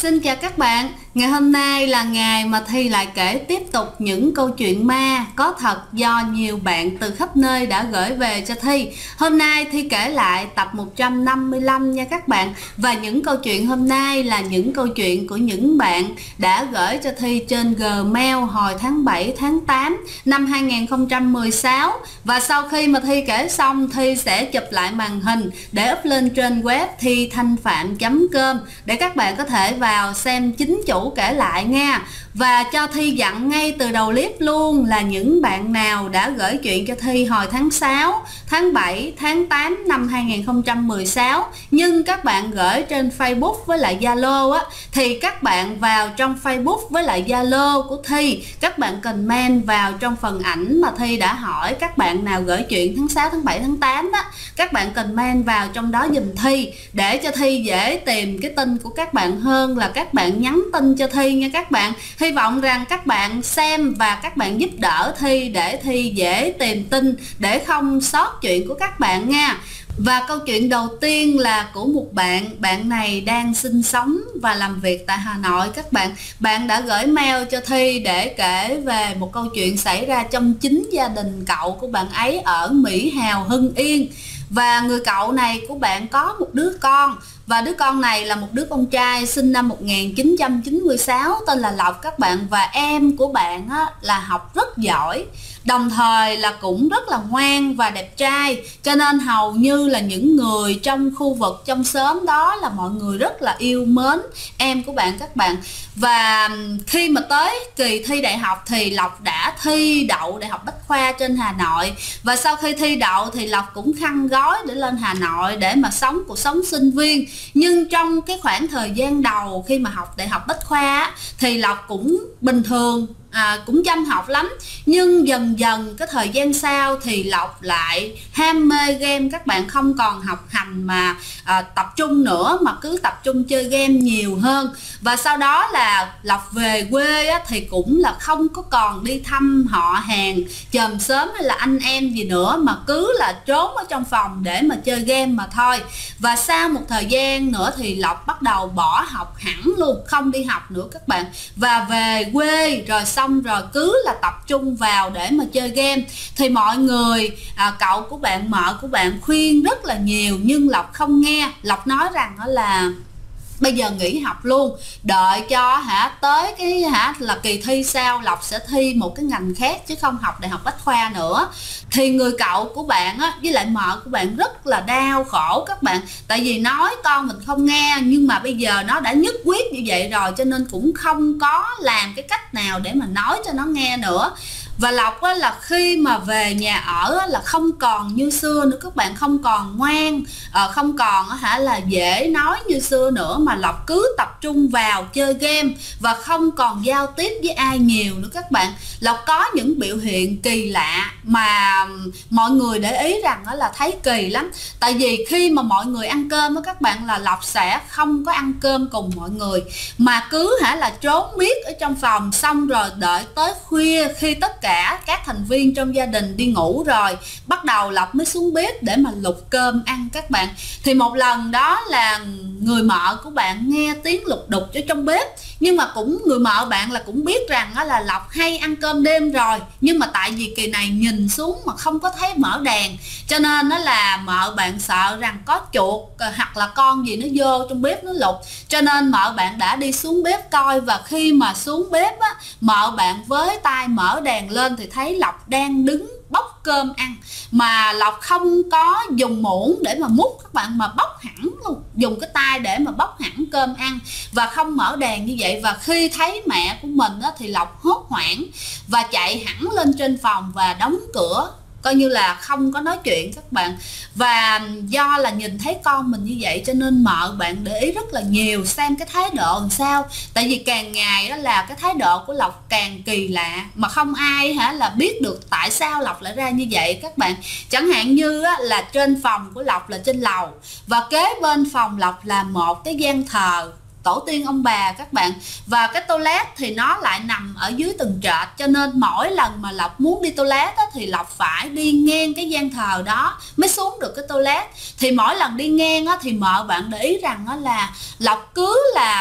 Xin chào các bạn. Ngày hôm nay là ngày mà Thi lại kể tiếp tục những câu chuyện ma có thật do nhiều bạn từ khắp nơi đã gửi về cho Thi. Hôm nay Thi kể lại tập 155 nha các bạn. Và những câu chuyện hôm nay là những câu chuyện của những bạn đã gửi cho Thi trên Gmail hồi tháng 7, tháng 8 năm 2016. Và sau khi mà Thi kể xong, Thi sẽ chụp lại màn hình để up lên trên web thithanhpham.com để các bạn có thể vào xem chính chủ kể lại nha. Và cho Thi dặn ngay từ đầu clip luôn là những bạn nào đã gửi chuyện cho Thi hồi tháng 6, tháng 7, tháng 8 năm 2016 nhưng các bạn gửi trên Facebook với lại Zalo á, thì các bạn vào trong Facebook với lại Zalo của Thi, các bạn comment vào trong phần ảnh mà Thi đã hỏi các bạn nào gửi chuyện tháng 6, tháng 7, tháng 8 á, các bạn comment vào trong đó giùm Thi để cho Thi dễ tìm cái tin của các bạn hơn là các bạn nhắn tin cho Thi nha các bạn. Hy vọng rằng các bạn xem và các bạn giúp đỡ Thi để Thi dễ tìm tin để không sót chuyện của các bạn nha. Và câu chuyện đầu tiên là của một bạn này đang sinh sống và làm việc tại Hà Nội các bạn. Bạn đã gửi mail cho Thi để kể về một câu chuyện xảy ra trong chính gia đình cậu của bạn ấy ở Mỹ Hào, Hưng Yên. Và người cậu này của bạn có một đứa con, và đứa con này là một đứa con trai sinh năm 1996 tên là Lộc các bạn. Và em của bạn á, là học rất giỏi, đồng thời là cũng rất là ngoan và đẹp trai, cho nên hầu như là những người trong khu vực trong xóm đó là mọi người rất là yêu mến em của bạn các bạn. Và khi mà tới kỳ thi đại học thì Lộc đã thi đậu Đại học Bách Khoa trên Hà Nội. Và sau khi thi đậu thì Lộc cũng khăn gói để lên Hà Nội để mà sống cuộc sống sinh viên. Nhưng trong cái khoảng thời gian đầu khi mà học Đại học Bách Khoa thì Lộc cũng bình thường, cũng chăm học lắm. Nhưng dần dần cái thời gian sau thì Lộc lại ham mê game các bạn, không còn học hành mà tập trung nữa mà cứ tập trung chơi game nhiều hơn. Và sau đó là Lộc về quê á, thì cũng là không có còn đi thăm họ hàng chòm xóm hay là anh em gì nữa, mà cứ là trốn ở trong phòng để mà chơi game mà thôi. Và sau một thời gian nữa thì Lộc bắt đầu bỏ học hẳn luôn, không đi học nữa các bạn, và về quê rồi xong rồi cứ là tập trung vào để mà chơi game. Thì mọi người, cậu của bạn, mợ của bạn khuyên rất là nhiều nhưng Lộc không nghe. Lộc nói rằng đó là bây giờ nghỉ học luôn, đợi cho tới cái là kỳ thi sau Lộc sẽ thi một cái ngành khác chứ không học Đại học Bách Khoa nữa. Thì người cậu của bạn á, với lại mợ của bạn rất là đau khổ các bạn, tại vì nói con mình không nghe, nhưng mà bây giờ nó đã nhất quyết như vậy rồi cho nên cũng không có làm cái cách nào để mà nói cho nó nghe nữa. Và Lộc á, là khi mà về nhà ở á, là không còn như xưa nữa các bạn, không còn ngoan, không còn là dễ nói như xưa nữa, mà Lộc cứ tập trung vào chơi game và không còn giao tiếp với ai nhiều nữa các bạn. Lộc có những biểu hiện kỳ lạ mà mọi người để ý rằng đó là thấy kỳ lắm. Tại vì khi mà mọi người ăn cơm á các bạn, là Lộc sẽ không có ăn cơm cùng mọi người mà cứ là trốn miết ở trong phòng, xong rồi đợi tới khuya khi tất cả các thành viên trong gia đình đi ngủ rồi bắt đầu Lộc mới xuống bếp để mà lục cơm ăn các bạn. Thì một lần đó là người mợ của bạn nghe tiếng lục đục ở trong bếp, nhưng mà cũng người mợ bạn là cũng biết rằng là Lộc hay ăn cơm đêm rồi, nhưng mà tại vì kỳ này nhìn xuống mà không có thấy mở đèn, cho nên nó là mợ bạn sợ rằng có chuột hoặc là con gì nó vô trong bếp nó lục, cho nên mợ bạn đã đi xuống bếp coi. Và khi mà xuống bếp á, mợ bạn với tay mở đèn lên thì thấy Lộc đang đứng bóc cơm ăn, mà Lộc không có dùng muỗng để mà múc các bạn, mà bóc hẳn luôn, dùng cái tay để mà bóc hẳn cơm ăn và không mở đèn như vậy. Và khi thấy mẹ của mình á, thì Lộc hốt hoảng và chạy hẳn lên trên phòng và đóng cửa, coi như là không có nói chuyện các bạn. Và do là nhìn thấy con mình như vậy cho nên mợ bạn để ý rất là nhiều xem cái thái độ làm sao. Tại vì càng ngày đó là cái thái độ của Lộc càng kỳ lạ, mà không ai là biết được tại sao Lộc lại ra như vậy các bạn. Chẳng hạn như là trên phòng của Lộc là trên lầu, và kế bên phòng Lộc là một cái gian thờ tổ tiên ông bà các bạn, và cái toilet thì nó lại nằm ở dưới tầng trệt, cho nên mỗi lần mà Lộc muốn đi toilet á, thì Lộc phải đi ngang cái gian thờ đó mới xuống được cái toilet. Thì mỗi lần đi ngang á, thì mợ bạn để ý rằng á, là Lộc cứ là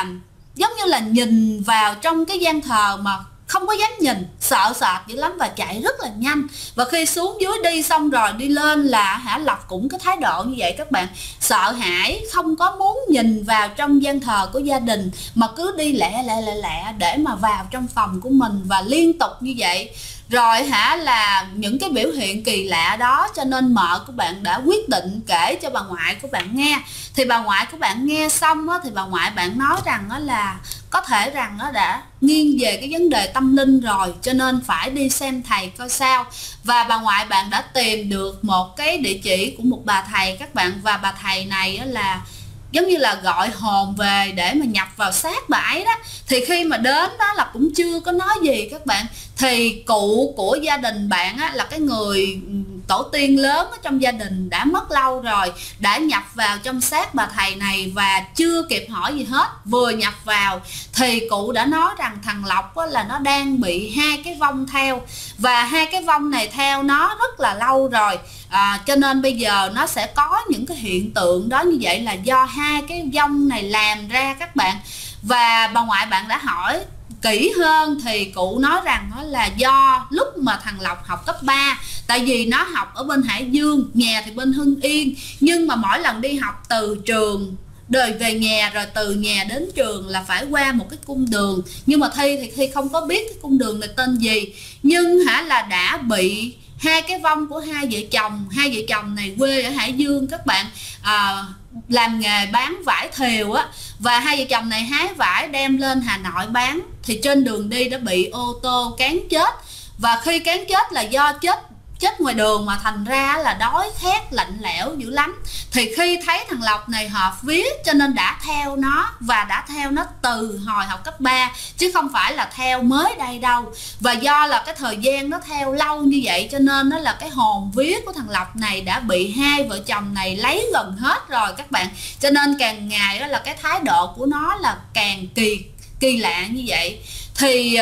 giống như là nhìn vào trong cái gian thờ mà không có dám nhìn, sợ sệt dữ lắm và chạy rất là nhanh. Và khi xuống dưới đi xong rồi đi lên là Lộc cũng cái thái độ như vậy các bạn, sợ hãi, không có muốn nhìn vào trong gian thờ của gia đình mà cứ đi lẹ để mà vào trong phòng của mình, và liên tục như vậy. Rồi là những cái biểu hiện kỳ lạ đó, cho nên mợ của bạn đã quyết định kể cho bà ngoại của bạn nghe. Thì bà ngoại của bạn nghe xong thì bà ngoại bạn nói rằng là có thể rằng nó đã nghiêng về cái vấn đề tâm linh rồi, cho nên phải đi xem thầy coi sao. Và bà ngoại bạn đã tìm được một cái địa chỉ của một bà thầy các bạn, và bà thầy này là giống như là gọi hồn về để mà nhập vào xác bà ấy đó. Thì khi mà đến đó là cũng chưa có nói gì các bạn, thì cụ của gia đình bạn là cái người tổ tiên lớn ở trong gia đình đã mất lâu rồi, đã nhập vào trong xác bà thầy này và chưa kịp hỏi gì hết. Vừa nhập vào thì cụ đã nói rằng thằng Lộc là nó đang bị hai cái vong theo, và hai cái vong này theo nó rất là lâu rồi. Cho nên bây giờ nó sẽ có những cái hiện tượng đó như vậy là do hai cái vong này làm ra các bạn. Và bà ngoại bạn đã hỏi kỹ hơn thì cụ nói rằng đó là do lúc mà thằng Lộc học cấp 3, tại vì nó học ở bên Hải Dương, nhà thì bên Hưng Yên, nhưng mà mỗi lần đi học từ trường đời về nhà rồi từ nhà đến trường là phải qua một cái cung đường, nhưng mà Thi thì Thi không có biết cái cung đường này tên gì, nhưng là đã bị hai cái vong của hai vợ chồng này quê ở Hải Dương các bạn, làm nghề bán vải thều á, và hai vợ chồng này hái vải đem lên Hà Nội bán, thì trên đường đi đã bị ô tô cán chết. Và khi cán chết là do chết ngoài đường, mà thành ra là đói khát lạnh lẽo dữ lắm. Thì khi thấy thằng Lộc này hợp vía cho nên đã theo nó, và đã theo nó từ hồi học cấp 3 chứ không phải là theo mới đây đâu. Và do là cái thời gian nó theo lâu như vậy cho nên nó là cái hồn vía của thằng Lộc này đã bị hai vợ chồng này lấy gần hết rồi các bạn. Cho nên càng ngày đó là cái thái độ của nó là càng kỳ lạ như vậy. Thì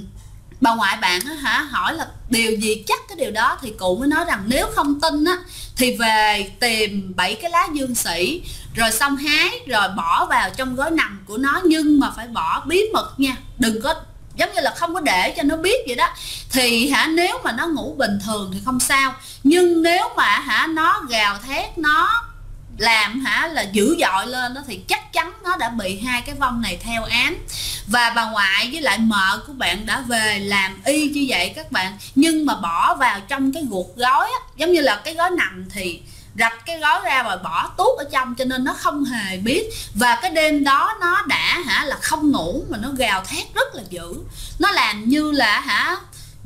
bà ngoại bạn hỏi là điều gì chắc cái điều đó, thì cụ mới nói rằng nếu không tin thì về tìm 7 cái lá dương sỉ, rồi xong hái rồi bỏ vào trong gói nằm của nó, nhưng mà phải bỏ bí mật nha, đừng có giống như là không có để cho nó biết vậy đó. Thì nếu mà nó ngủ bình thường thì không sao, nhưng nếu mà nó gào thét, nó làm là dữ dội lên đó thì chắc chắn nó đã bị hai cái vong này theo ám. Và bà ngoại với lại mợ của bạn đã về làm y như vậy các bạn, nhưng mà bỏ vào trong cái guộc gói giống như là cái gói nằm thì rạch cái gói ra rồi bỏ tuốt ở trong, cho nên nó không hề biết. Và cái đêm đó nó đã là không ngủ mà nó gào thét rất là dữ, nó làm như là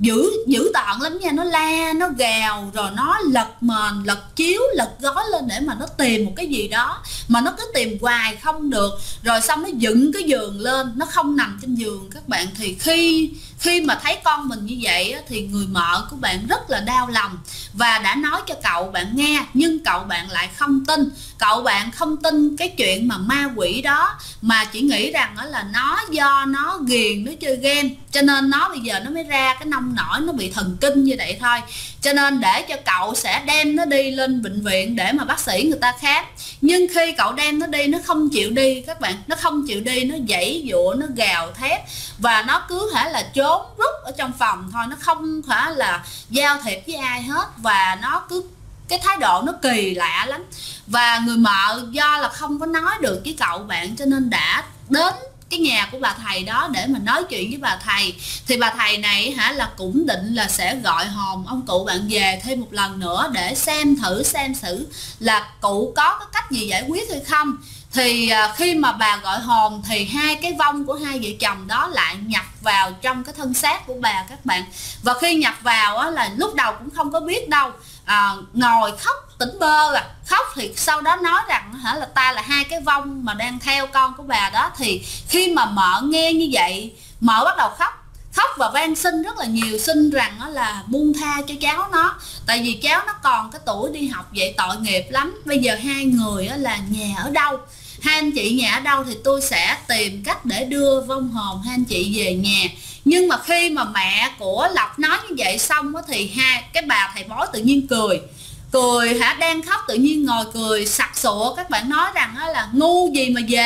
dữ tợn lắm nha, nó la, nó gào, rồi nó lật mền, lật chiếu, lật gói lên để mà nó tìm một cái gì đó, mà nó cứ tìm hoài không được. Rồi xong nó dựng cái giường lên, nó không nằm trên giường các bạn. Thì khi mà thấy con mình như vậy thì người mợ của bạn rất là đau lòng và đã nói cho cậu bạn nghe, nhưng cậu bạn lại không tin. Cậu bạn không tin cái chuyện mà ma quỷ đó, mà chỉ nghĩ rằng là nó do nó ghiền, nó chơi game, cho nên nó bây giờ nó mới ra cái nông nổi, nó bị thần kinh như vậy thôi. Cho nên để cho cậu sẽ đem nó đi lên bệnh viện để mà bác sĩ người ta khám. Nhưng khi cậu đem nó đi, nó không chịu đi các bạn, nó không chịu đi, nó giãy giụa, nó gào thét, và nó cứ là trốn rút ở trong phòng thôi, nó không phải là giao thiệp với ai hết, và nó cứ cái thái độ nó kỳ lạ lắm. Và người mợ do là không có nói được với cậu bạn cho nên đã đến cái nhà của bà thầy đó để mà nói chuyện với bà thầy. Thì bà thầy này là cũng định là sẽ gọi hồn ông cụ bạn về thêm một lần nữa để xem xử là cụ có cái cách gì giải quyết hay không. Thì khi mà bà gọi hồn thì hai cái vong của hai vợ chồng đó lại nhập vào trong cái thân xác của bà các bạn. Và khi nhập vào là lúc đầu cũng không có biết đâu, ngồi khóc tỉnh bơ khóc. Thì sau đó nói rằng là ta là hai cái vong mà đang theo con của bà đó. Thì khi mà mợ nghe như vậy, mợ bắt đầu khóc và van xin rất là nhiều, xin rằng là buông tha cho cháu nó, tại vì cháu nó còn cái tuổi đi học vậy tội nghiệp lắm. Bây giờ hai người là nhà ở đâu, hai anh chị nhà ở đâu thì tôi sẽ tìm cách để đưa vong hồn hai anh chị về nhà. Nhưng mà khi mà mẹ của Lộc nói như vậy xong thì hai cái bà thầy bói tự nhiên cười đang khóc tự nhiên ngồi cười sặc sụa. Các bạn nói rằng là ngu gì mà về,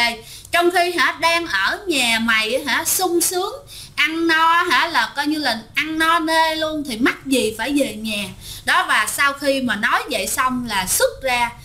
trong khi đang ở nhà mày sung sướng ăn no là coi như là ăn no nê luôn, thì mắc gì phải về nhà đó. Và sau khi mà nói vậy xong là xuất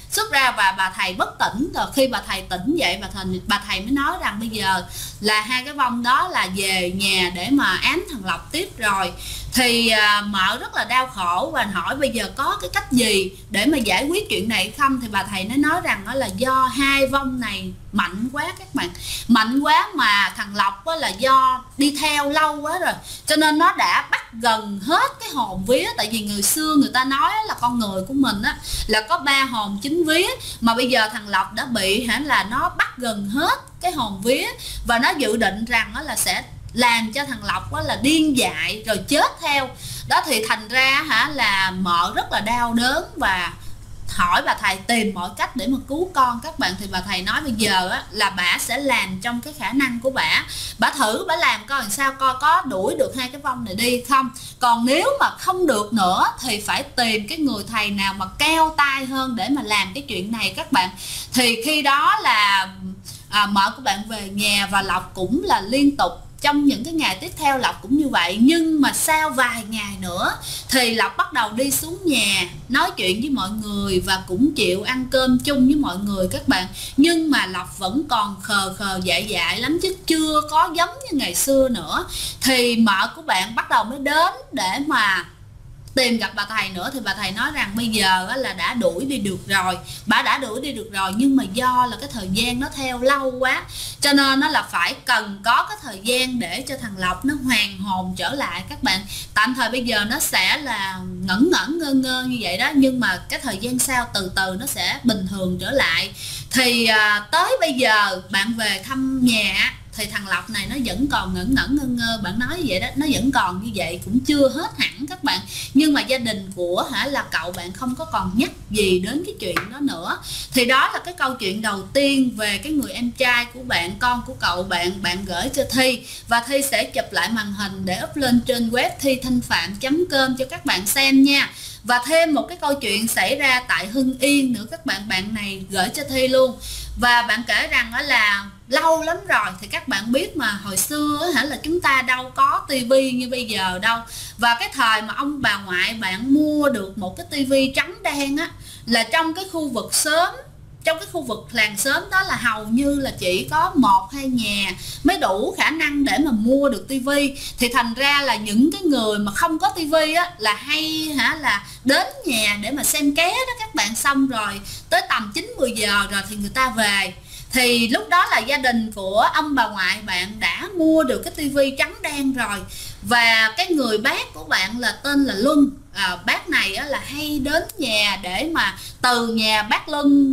ra và bà thầy bất tỉnh. Rồi khi bà thầy tỉnh dậy, bà thầy mới nói rằng bây giờ là hai cái vong đó là về nhà để mà ám thằng Lộc tiếp rồi. Thì mợ rất là đau khổ và hỏi bây giờ có cái cách gì để mà giải quyết chuyện này không. Thì bà thầy nói rằng đó là do hai vong này mạnh quá các bạn, mạnh quá mà thằng Lộc là do đi theo lâu quá rồi, cho nên nó đã bắt gần hết cái hồn vía. Tại vì người xưa người ta nói là con người của mình là có 3 hồn 9 vía, mà bây giờ thằng Lộc đã bị là nó bắt gần hết cái hồn vía, và nó dự định rằng là sẽ làm cho thằng Lộc là điên dại rồi chết theo đó. Thì thành ra là mợ rất là đau đớn và hỏi bà thầy tìm mọi cách để mà cứu con các bạn. Thì bà thầy nói bây giờ là bà sẽ làm trong cái khả năng của bà thử bà làm coi làm sao, coi có đuổi được hai cái vong này đi không. Còn nếu mà không được nữa thì phải tìm cái người thầy nào mà cao tay hơn để mà làm cái chuyện này các bạn. Thì khi đó là mợ của bạn về nhà, và Lộc cũng là liên tục trong những cái ngày tiếp theo Lộc cũng như vậy. Nhưng mà sau vài ngày nữa thì Lộc bắt đầu đi xuống nhà nói chuyện với mọi người và cũng chịu ăn cơm chung với mọi người các bạn. Nhưng mà Lộc vẫn còn khờ dại lắm, chứ chưa có giống như ngày xưa nữa. Thì mợ của bạn bắt đầu mới đến để mà tìm gặp bà thầy nữa. Thì bà thầy nói rằng bây giờ là đã đuổi đi được rồi, bà đã đuổi đi được rồi, nhưng mà do là cái thời gian nó theo lâu quá, cho nên nó là phải cần có cái thời gian để cho thằng Lộc nó hoàn hồn trở lại các bạn. Tạm thời bây giờ nó sẽ là ngẩn ngơ như vậy đó, nhưng mà cái thời gian sau từ từ nó sẽ bình thường trở lại. Thì tới bây giờ bạn về thăm nhà thì thằng Lộc này nó vẫn còn ngẩn ngơ, bạn nói vậy đó, nó vẫn còn như vậy, cũng chưa hết hẳn các bạn. Nhưng mà gia đình của là cậu bạn không có còn nhắc gì đến cái chuyện đó nữa. Thì đó là cái câu chuyện đầu tiên về cái người em trai của bạn, con của cậu bạn, bạn gửi cho Thi. Và Thi sẽ chụp lại màn hình để up lên trên web thithanhpham.com cho các bạn xem nha. Và thêm một cái câu chuyện xảy ra tại Hưng Yên nữa các bạn, bạn này gửi cho Thi luôn. Và bạn kể rằng đó là lâu lắm rồi, thì các bạn biết mà hồi xưa là chúng ta đâu có tivi như bây giờ đâu. Và cái thời mà ông bà ngoại bạn mua được một cái tivi trắng đen là trong cái khu vực xóm, trong cái khu vực làng xóm đó là hầu như là chỉ có 1-2 nhà mới đủ khả năng để mà mua được tivi. Thì thành ra là những cái người mà không có tivi là hay là đến nhà để mà xem ké đó các bạn. Xong rồi tới tầm 9-10 giờ rồi thì người ta về. Thì lúc đó là gia đình của ông bà ngoại bạn đã mua được cái tivi trắng đen rồi. Và cái người bác của bạn là tên là Luân. Bác này là hay đến nhà để mà từ nhà bác Luân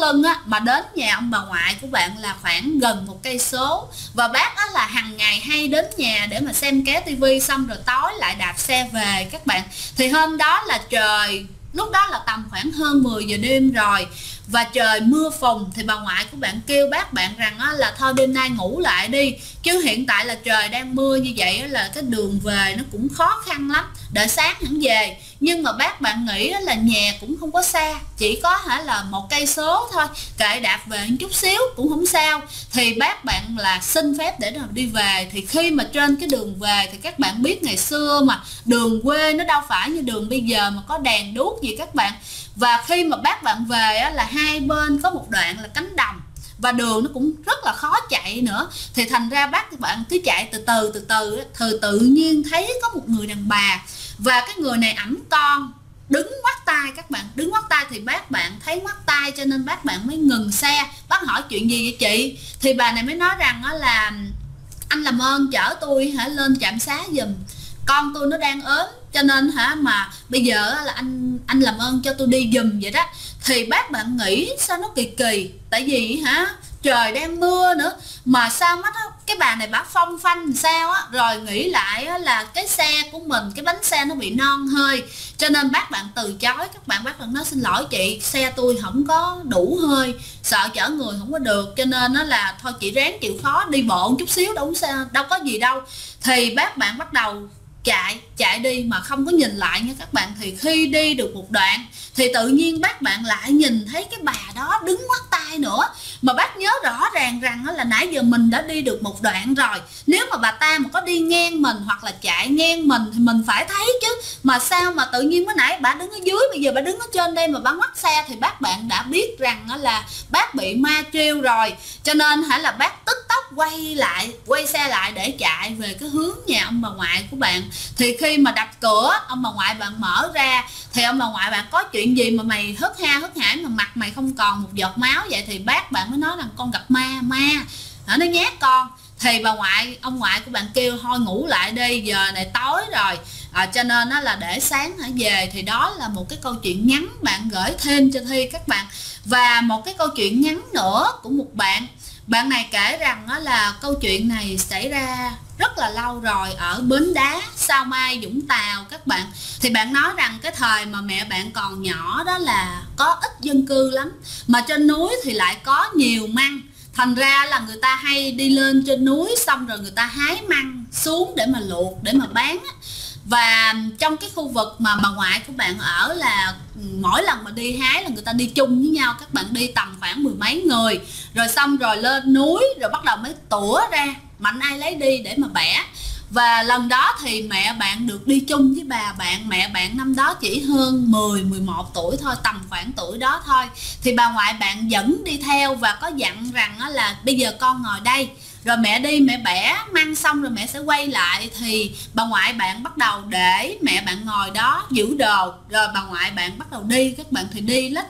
mà đến nhà ông bà ngoại của bạn là khoảng gần 1 cây số. Và bác là hàng ngày hay đến nhà để mà xem ké tivi, xong rồi tối lại đạp xe về các bạn. Thì hôm đó là trời, lúc đó là tầm khoảng hơn 10 giờ đêm rồi và trời mưa phùn. Thì bà ngoại của bạn kêu bác bạn rằng là thôi đêm nay ngủ lại đi, chứ hiện tại là trời đang mưa như vậy là cái đường về nó cũng khó khăn lắm, đợi sáng hẳn về. Nhưng mà bác bạn nghĩ là nhà cũng không có xa, chỉ có là 1 cây số thôi, kệ đạp về một chút xíu cũng không sao. Thì bác bạn là xin phép để đi về. Thì khi mà trên cái đường về thì các bạn biết ngày xưa mà đường quê nó đâu phải như đường bây giờ mà có đèn đuốc gì các bạn. Và khi mà bác bạn về là hai bên có một đoạn là cánh đồng và đường nó cũng rất là khó chạy nữa. Thì thành ra bác bạn cứ chạy từ từ tự nhiên thấy có một người đàn bà, và cái người này ẵm con đứng ngoắt tay các bạn, đứng ngoắt tay. Thì bác bạn thấy ngoắt tay cho nên bác bạn mới ngừng xe. Bác hỏi chuyện gì vậy chị? Thì bà này mới nói rằng là anh làm ơn chở tôi lên trạm xá giùm, con tôi nó đang ốm, cho nên mà bây giờ là anh làm ơn cho tôi đi giùm vậy đó. Thì bác bạn nghĩ sao nó kỳ kỳ, tại vì trời đang mưa nữa mà sao mắt cái bà này bả phong phanh sao rồi nghĩ lại là cái xe của mình, cái bánh xe nó bị non hơi, cho nên bác bạn từ chối các bạn. Bác bạn nói xin lỗi chị, xe tôi không có đủ hơi, sợ chở người không có được, cho nên nó là thôi chị ráng chịu khó đi bộ một chút xíu, đâu có gì đâu. Thì bác bạn bắt đầu chạy đi mà không có nhìn lại nha các bạn. Thì khi đi được một đoạn thì tự nhiên bác bạn lại nhìn thấy cái bà đó đứng ngoắt tay tay nữa. Mà bác nhớ rõ ràng rằng là nãy giờ mình đã đi được một đoạn rồi, nếu mà bà ta mà có đi ngang mình hoặc là chạy ngang mình thì mình phải thấy chứ, mà sao mà tự nhiên mới nãy bà đứng ở dưới, bây giờ bà đứng ở trên đây mà bà ngoắt xe, thì bác bạn đã biết rằng là bác bị ma trêu rồi. Cho nên là bác tức tốc quay xe lại để chạy về cái hướng nhà ông bà ngoại của bạn. Thì khi mà đập cửa, ông bà ngoại bạn mở ra thì ông bà ngoại bạn: có chuyện gì mà mày hớt hải mà mặt mày không còn một giọt máu vậy? Thì bác bạn mới nói rằng con gặp ma nó nhát con. Thì ông ngoại của bạn kêu thôi ngủ lại đi, giờ này tối rồi, cho nên là để sáng hãy về. Thì đó là một cái câu chuyện ngắn bạn gửi thêm cho Thi các bạn. Và một cái câu chuyện ngắn nữa của một bạn này kể rằng là câu chuyện này xảy ra rất là lâu rồi ở Bến Đá, Sao Mai, Vũng Tàu các bạn. Thì bạn nói rằng cái thời mà mẹ bạn còn nhỏ đó là có ít dân cư lắm, mà trên núi thì lại có nhiều măng. Thành ra là người ta hay đi lên trên núi xong rồi người ta hái măng xuống để mà luộc, để mà bán. Và trong cái khu vực mà bà ngoại của bạn ở là mỗi lần mà đi hái là người ta đi chung với nhau, các bạn đi tầm khoảng 10 mấy người, rồi xong rồi lên núi rồi bắt đầu mới tủa ra mạnh ai lấy đi để mà bẻ. Và lần đó thì mẹ bạn được đi chung với bà bạn. Mẹ bạn năm đó chỉ hơn 10-11 tuổi thôi, tầm khoảng tuổi đó thôi. Thì bà ngoại bạn dẫn đi theo và có dặn rằng là bây giờ con ngồi đây, rồi mẹ đi mẹ bẻ măng xong rồi mẹ sẽ quay lại. Thì bà ngoại bạn bắt đầu để mẹ bạn ngồi đó giữ đồ, rồi bà ngoại bạn bắt đầu đi các bạn. Thì đi lách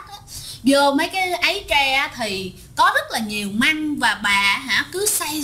vô mấy cái ấy tre thì có rất là nhiều măng, và bà cứ say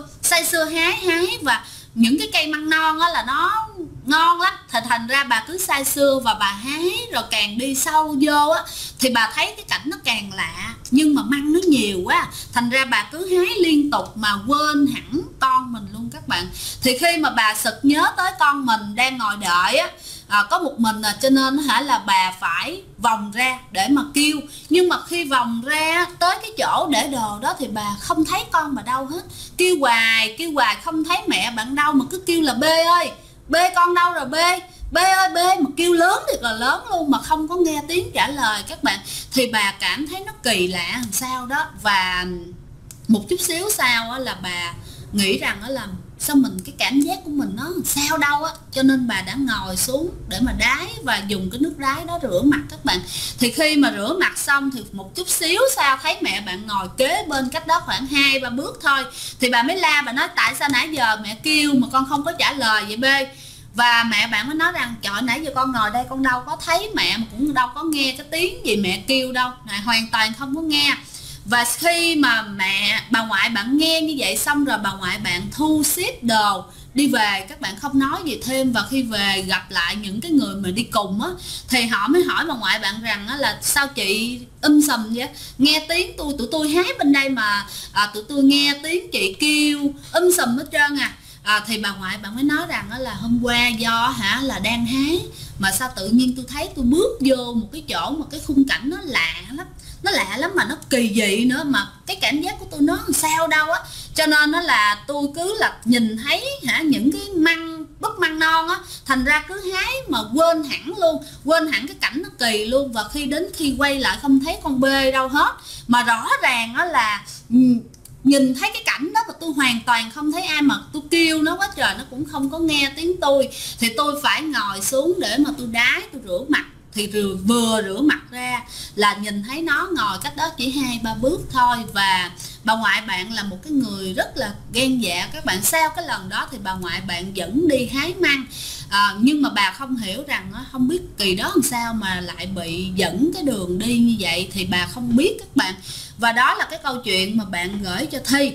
sưa hái. Và những cái cây măng non là nó ngon lắm, thành ra bà cứ say sưa và bà hái. Rồi càng đi sâu vô thì bà thấy cái cảnh nó càng lạ, nhưng mà măng nó nhiều quá, thành ra bà cứ hái liên tục mà quên hẳn con mình luôn các bạn. Thì khi mà bà sực nhớ tới con mình đang ngồi đợi có một mình cho nên là bà phải vòng ra để mà kêu. Nhưng mà khi vòng ra tới cái chỗ để đồ đó thì bà không thấy con bà đâu hết. Kêu hoài không thấy mẹ bạn đâu, mà cứ kêu là Bê ơi, Bê con đâu rồi Bê, Bê ơi Bê, mà kêu lớn thiệt là lớn luôn mà không có nghe tiếng trả lời các bạn. Thì bà cảm thấy nó kỳ lạ làm sao đó. Và một chút xíu sau là bà nghĩ rằng là sao mình, cái cảm giác của mình nó sao đâu cho nên bà đã ngồi xuống để mà đái và dùng cái nước đái đó rửa mặt các bạn. Thì khi mà rửa mặt xong thì một chút xíu sau thấy mẹ bạn ngồi kế bên cách đó khoảng 2-3 bước thôi. Thì bà mới la, bà nói tại sao nãy giờ mẹ kêu mà con không có trả lời vậy Bê? Và mẹ bạn mới nói rằng trời, nãy giờ con ngồi đây con đâu có thấy mẹ, mà cũng đâu có nghe cái tiếng gì mẹ kêu đâu, hoàn toàn không có nghe. Và khi mà bà ngoại bạn nghe như vậy xong rồi bà ngoại bạn thu xếp đồ đi về các bạn, không nói gì thêm. Và khi về gặp lại những cái người mà đi cùng thì họ mới hỏi bà ngoại bạn rằng là sao chị sùm vậy, nghe tiếng tụi tôi hái bên đây mà tụi tôi nghe tiếng chị kêu sùm hết trơn thì bà ngoại bạn mới nói rằng là hôm qua do là đang hái mà sao tự nhiên tôi thấy tôi bước vô một cái chỗ mà cái khung cảnh nó lạ lắm mà nó kỳ dị nữa, mà cái cảm giác của tôi nó làm sao đâu cho nên nó là tôi cứ là nhìn thấy những cái búp măng non thành ra cứ hái mà quên hẳn cái cảnh nó kỳ luôn. Và khi quay lại không thấy con Bê đâu hết, mà rõ ràng là nhìn thấy cái cảnh đó mà tôi hoàn toàn không thấy ai, mà tôi kêu nó quá trời nó cũng không có nghe tiếng tôi. Thì tôi phải ngồi xuống để mà tôi đái, tôi rửa mặt. Thì vừa rửa mặt ra là nhìn thấy nó ngồi cách đó chỉ 2-3 bước thôi. Và bà ngoại bạn là một cái người rất là gan dạ các bạn. Sau cái lần đó thì bà ngoại bạn dẫn đi hái măng, nhưng mà bà không hiểu rằng không biết kỳ đó làm sao mà lại bị dẫn cái đường đi như vậy, thì bà không biết các bạn. Và đó là cái câu chuyện mà bạn gửi cho Thi.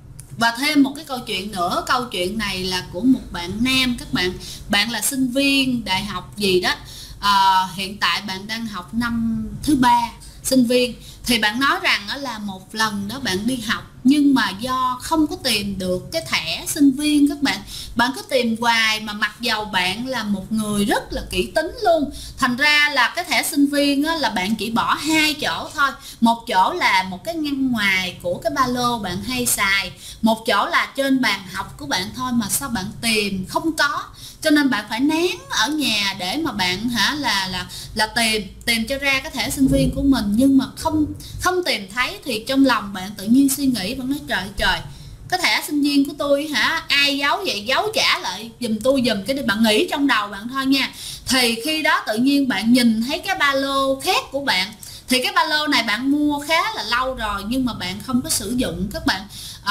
Và thêm một cái câu chuyện nữa, câu chuyện này là của một bạn nam các bạn. Bạn là sinh viên đại học gì đó, hiện tại bạn đang học năm thứ 3 sinh viên. Thì bạn nói rằng là một lần đó bạn đi học nhưng mà do không có tìm được cái thẻ sinh viên các bạn, bạn cứ tìm hoài, mà mặc dầu bạn là một người rất là kỹ tính luôn, thành ra là cái thẻ sinh viên á, là bạn chỉ bỏ 2 chỗ thôi. Một chỗ là một cái ngăn ngoài của cái ba lô bạn hay xài, một chỗ là trên bàn học của bạn thôi, mà sao bạn tìm không có, cho nên bạn phải nén ở nhà để mà bạn là tìm cho ra cái thẻ sinh viên của mình. Nhưng mà không tìm thấy thì trong lòng bạn tự nhiên suy nghĩ, bạn nói trời trời, cái thẻ sinh viên của tôi ai giấu vậy, giấu trả lại giùm tôi giùm cái đi. Bạn nghĩ trong đầu bạn thôi nha. Thì khi đó tự nhiên bạn nhìn thấy cái ba lô khác của bạn, thì cái ba lô này bạn mua khá là lâu rồi nhưng mà bạn không có sử dụng các bạn.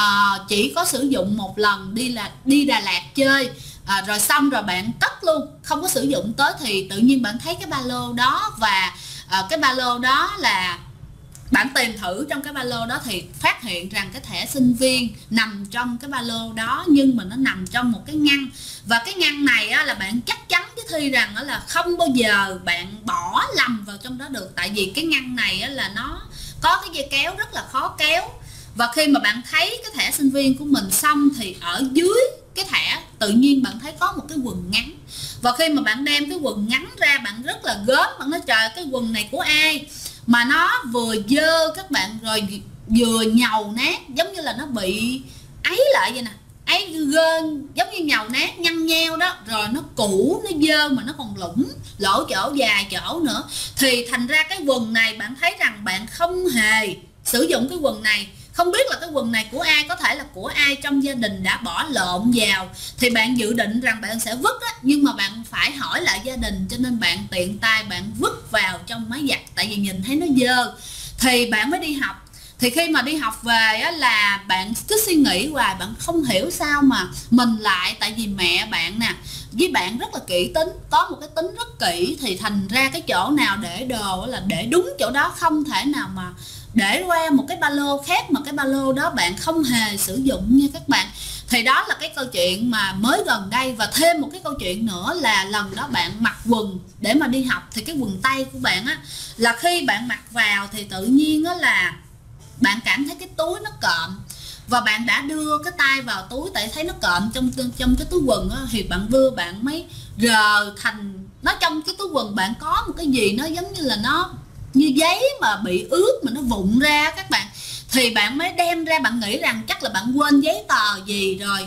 Chỉ có sử dụng một lần đi Đà Lạt chơi, rồi xong rồi bạn cất luôn, không có sử dụng tới. Thì tự nhiên bạn thấy cái ba lô đó, và cái ba lô đó là bạn tìm thử trong cái ba lô đó thì phát hiện rằng cái thẻ sinh viên nằm trong cái ba lô đó, nhưng mà nó nằm trong một cái ngăn. Và cái ngăn này á, là bạn chắc chắn với Thi rằng á, là không bao giờ bạn bỏ lầm vào trong đó được. Tại vì cái ngăn này á, là nó có cái dây kéo rất là khó kéo. Và khi mà bạn thấy cái thẻ sinh viên của mình xong thì ở dưới cái thẻ tự nhiên bạn thấy có một cái quần ngắn. Và khi mà bạn đem cái quần ngắn ra, bạn rất là gớm, bạn nói trời, cái quần này của ai mà nó vừa dơ các bạn, rồi vừa nhàu nát, giống như là nó bị ấy lại vậy nè, ấy gơn, giống như nhàu nát nhăn nheo đó, rồi nó cũ, nó dơ mà nó còn lỗ chỗ, dài chỗ nữa. Thì thành ra cái quần này bạn thấy rằng bạn không hề sử dụng cái quần này. Không biết là cái quần này của ai, có thể là của ai trong gia đình đã bỏ lộn vào, thì bạn dự định rằng bạn sẽ vứt á, nhưng mà bạn phải hỏi lại gia đình, cho nên bạn tiện tay bạn vứt vào trong máy giặt, tại vì nhìn thấy nó dơ. Thì bạn mới đi học. Thì khi mà đi học về á, là bạn cứ suy nghĩ hoài, bạn không hiểu sao mà mình lại, tại vì mẹ bạn nè với bạn rất là kỹ tính, có một cái tính rất kỹ, thì thành ra cái chỗ nào để đồ là để đúng chỗ đó, không thể nào mà để qua một cái ba lô khác mà cái ba lô đó bạn không hề sử dụng nha các bạn. Thì đó là cái câu chuyện mà mới gần đây. Và thêm một cái câu chuyện nữa là lần đó bạn mặc quần để mà đi học, thì cái quần tây của bạn á, là khi bạn mặc vào thì tự nhiên á là bạn cảm thấy cái túi nó cộm, và bạn đã đưa cái tay vào túi tại thấy nó cộm trong cái túi quần á, thì bạn bạn mới rờ thành nó trong cái túi quần bạn có một cái gì nó giống như là nó như giấy mà bị ướt mà nó vụn ra các bạn. Thì bạn mới đem ra, bạn nghĩ rằng chắc là bạn quên giấy tờ gì rồi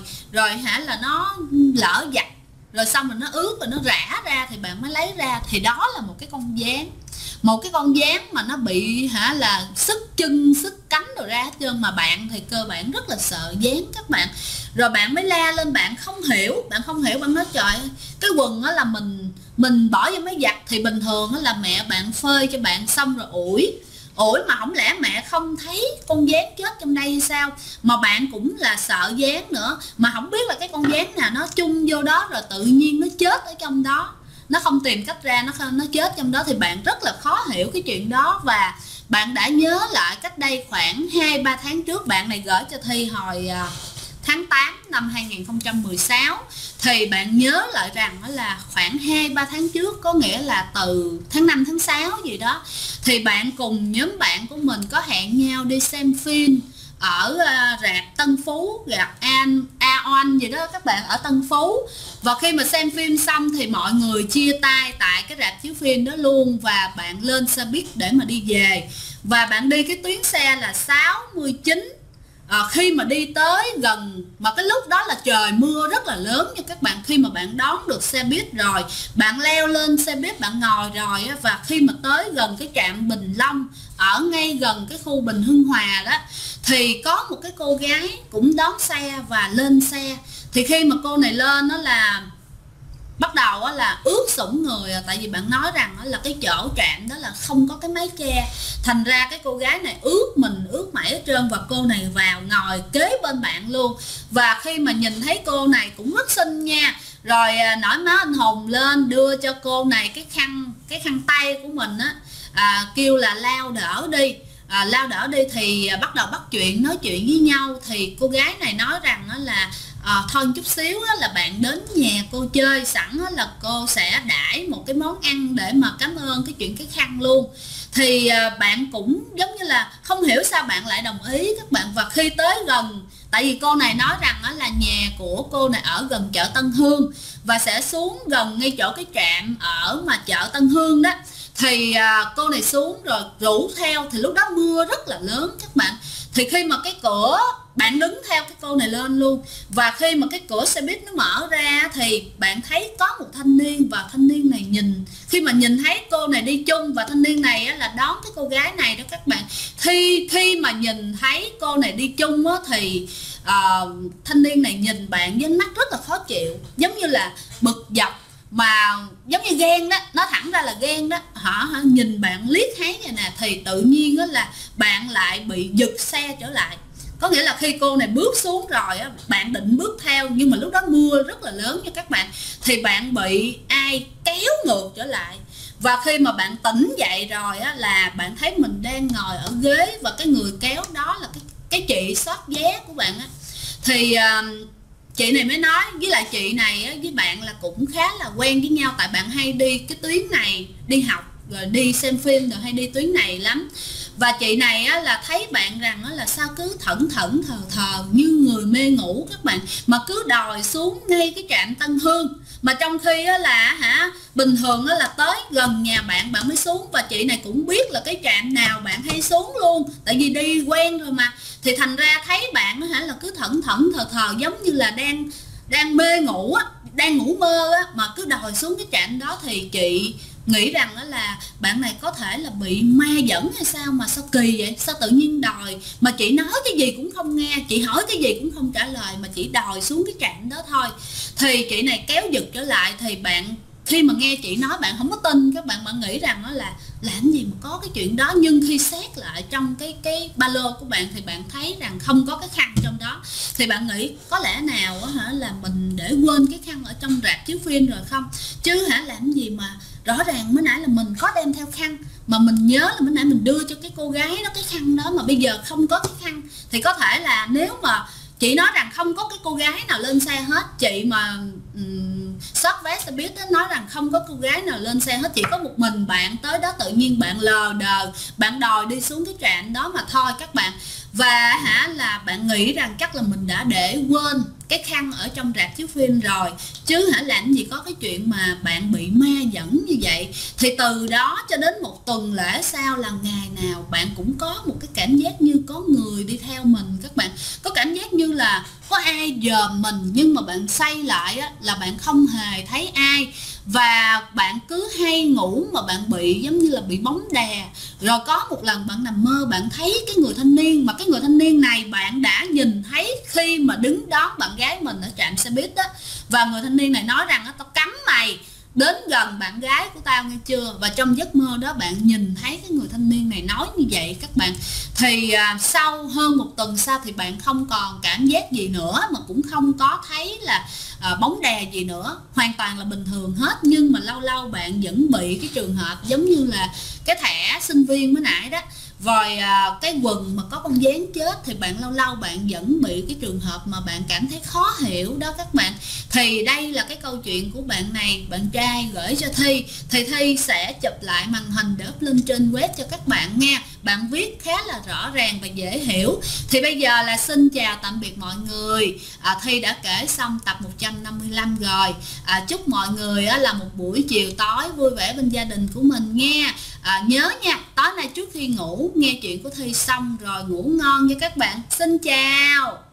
là nó lỡ giặt rồi xong rồi nó ướt và nó rã ra, thì bạn mới lấy ra. Thì đó là một cái con gián mà nó bị là sức chân sức cánh rồi ra hết trơn, mà bạn thì cơ bản rất là sợ gián các bạn. Rồi bạn mới la lên, bạn không hiểu, bạn nói trời ơi, cái quần đó là mình bỏ vô máy giặt thì bình thường đó là mẹ bạn phơi cho bạn xong rồi ủi mà không lẽ mẹ không thấy con gián chết trong đây hay sao? Mà bạn cũng là sợ gián nữa, mà không biết là cái con gián nào nó chung vô đó rồi tự nhiên nó chết ở trong đó, nó không tìm cách ra, nó chết trong đó. Thì bạn rất là khó hiểu cái chuyện đó. Và bạn đã nhớ lại cách đây khoảng 2-3 tháng trước, bạn này gửi cho Thi hồi tháng 8 năm 2016. Thì bạn nhớ lại rằng đó là khoảng 2-3 tháng trước, có nghĩa là từ tháng 5 tháng 6 gì đó, thì bạn cùng nhóm bạn của mình có hẹn nhau đi xem phim ở rạp Tân Phú, rạp Aon gì đó các bạn, ở Tân Phú. Và khi mà xem phim xong thì mọi người chia tay tại cái rạp chiếu phim đó luôn, và bạn lên xe buýt để mà đi về. Và bạn đi cái tuyến xe là 69. Khi mà đi tới gần, mà cái lúc đó là trời mưa rất là lớn nha các bạn. Khi mà bạn đón được xe buýt rồi, bạn leo lên xe buýt, bạn ngồi rồi á, và khi mà tới gần cái trạm Bình Long, ở ngay gần cái khu Bình Hưng Hòa đó, thì có một cái cô gái cũng đón xe và lên xe. Thì khi mà cô này lên đó là bắt đầu là ướt sũng người, tại vì bạn nói rằng là cái chỗ trạm đó là không có cái mái che, thành ra cái cô gái này ướt mẩy hết trơn. Và cô này vào ngồi kế bên bạn luôn. Và khi mà nhìn thấy cô này cũng rất xinh nha, rồi nổi má anh hùng lên, đưa cho cô này cái khăn tay của mình á, kêu là lao đỡ đi. Thì bắt đầu bắt chuyện, nói chuyện với nhau. Thì cô gái này nói rằng là thôi chút xíu là bạn đến nhà cô chơi, sẵn là cô sẽ đãi một cái món ăn để mà cảm ơn cái chuyện cái khăn luôn. Thì bạn cũng giống như là không hiểu sao bạn lại đồng ý các bạn. Và khi tới gần, Tại vì cô này nói rằng là nhà của cô này ở gần chợ Tân Hương và sẽ xuống gần ngay chỗ cái trạm ở mà chợ Tân Hương đó. Thì cô này xuống rồi rủ theo, thì lúc đó mưa rất là lớn các bạn. Thì khi mà cái cửa, bạn đứng theo cái cô này lên luôn, và khi mà cái cửa xe buýt nó mở ra thì bạn thấy có một thanh niên, và thanh niên này khi mà nhìn thấy cô này đi chung, và thanh niên này là đón cái cô gái này đó các bạn. Khi mà nhìn thấy cô này đi chung thì thanh niên này nhìn bạn với mắt rất là khó chịu, giống như là bực dọc, mà giống như ghen đó, nó thẳng ra là ghen đó. Nhìn bạn liếc thấy vậy nè, thì tự nhiên là bạn lại bị giật xe trở lại. Có nghĩa là khi cô này bước xuống rồi bạn định bước theo, nhưng mà lúc đó mưa rất là lớn nha các bạn, thì bạn bị ai kéo ngược trở lại. Và khi mà bạn tỉnh dậy rồi là bạn thấy mình đang ngồi ở ghế, và cái người kéo đó là cái chị soát vé của bạn á. Thì chị này mới nói với lại chị này với bạn là cũng khá là quen với nhau, tại bạn hay đi cái tuyến này đi học rồi đi xem phim, rồi hay đi tuyến này lắm. Và chị này là thấy bạn rằng là sao cứ thẫn thẫn thờ thờ như người mê ngủ các bạn, mà cứ đòi xuống ngay cái trạm Tân Hương, mà trong khi là bình thường là tới gần nhà bạn mới xuống. Và chị này cũng biết là cái trạm nào bạn hay xuống luôn, tại vì đi quen rồi mà. Thì thành ra thấy bạn là cứ thẫn thẫn thờ thờ, giống như là đang mê ngủ đang ngủ mơ mà cứ đòi xuống cái trạm đó. Thì chị nghĩ rằng là bạn này có thể là bị ma dẫn hay sao, mà sao kỳ vậy, sao tự nhiên đòi, mà chị nói cái gì cũng không nghe, chị hỏi cái gì cũng không trả lời, mà chỉ đòi xuống cái trạm đó thôi. Thì chị này kéo giật trở lại, thì bạn khi mà nghe chị nói bạn không có tin các bạn, bạn nghĩ rằng là làm gì mà có cái chuyện đó. Nhưng khi xét lại trong cái ba lô của bạn thì bạn thấy rằng không có cái khăn trong đó. Thì bạn nghĩ có lẽ nào là mình để quên cái khăn ở trong rạp chiếu phim rồi không, chứ làm gì mà rõ ràng mới nãy là mình có đem theo khăn, mà mình nhớ là mới nãy mình đưa cho cái cô gái đó cái khăn đó, mà bây giờ không có cái khăn. Thì có thể là nếu mà chị nói rằng không có cái cô gái nào lên xe hết, chị mà soát vé xe buýt nói rằng không có cô gái nào lên xe hết, chỉ có một mình bạn tới đó, tự nhiên bạn lờ đờ, bạn đòi đi xuống cái trạm đó mà thôi các bạn. Và là bạn nghĩ rằng chắc là mình đã để quên cái khăn ở trong rạp chiếu phim rồi, chứ làm gì có cái chuyện mà bạn bị ma dẫn như vậy. Thì từ đó cho đến một tuần lễ sau là ngày nào bạn cũng có một cái cảm giác như có người đi theo mình các bạn, có cảm giác như là có ai dòm mình, nhưng mà bạn xoay lại là bạn không hề thấy ai. Và bạn cứ hay ngủ mà bạn bị giống như là bị bóng đè. Rồi có một lần bạn nằm mơ bạn thấy cái người thanh niên, mà cái người thanh niên này bạn đã nhìn thấy khi mà đứng đón bạn gái mình ở trạm xe buýt đó. Và người thanh niên này nói rằng tao cấm mày đến gần bạn gái của tao nghe chưa. Và trong giấc mơ đó bạn nhìn thấy cái người thanh niên này nói như vậy các bạn. Thì sau hơn một tuần sau thì bạn không còn cảm giác gì nữa, mà cũng không có thấy là bóng đè gì nữa, hoàn toàn là bình thường hết. Nhưng mà lâu lâu bạn vẫn bị cái trường hợp giống như là cái thẻ sinh viên mới nãy đó, rồi cái quần mà có con dán chết, thì bạn lâu lâu bạn vẫn bị cái trường hợp mà bạn cảm thấy khó hiểu đó các bạn. Thì đây là cái câu chuyện của bạn này, bạn trai gửi cho Thi. Thì Thi sẽ chụp lại màn hình để up lên trên web cho các bạn nha. Bạn viết khá là rõ ràng và dễ hiểu. Thì bây giờ là xin chào tạm biệt mọi người. Thi đã kể xong tập 155 rồi. Chúc mọi người là một buổi chiều tối vui vẻ bên gia đình của mình nha. Nhớ nha, tối nay trước khi ngủ nghe chuyện của Thi xong rồi ngủ ngon nha các bạn. Xin chào.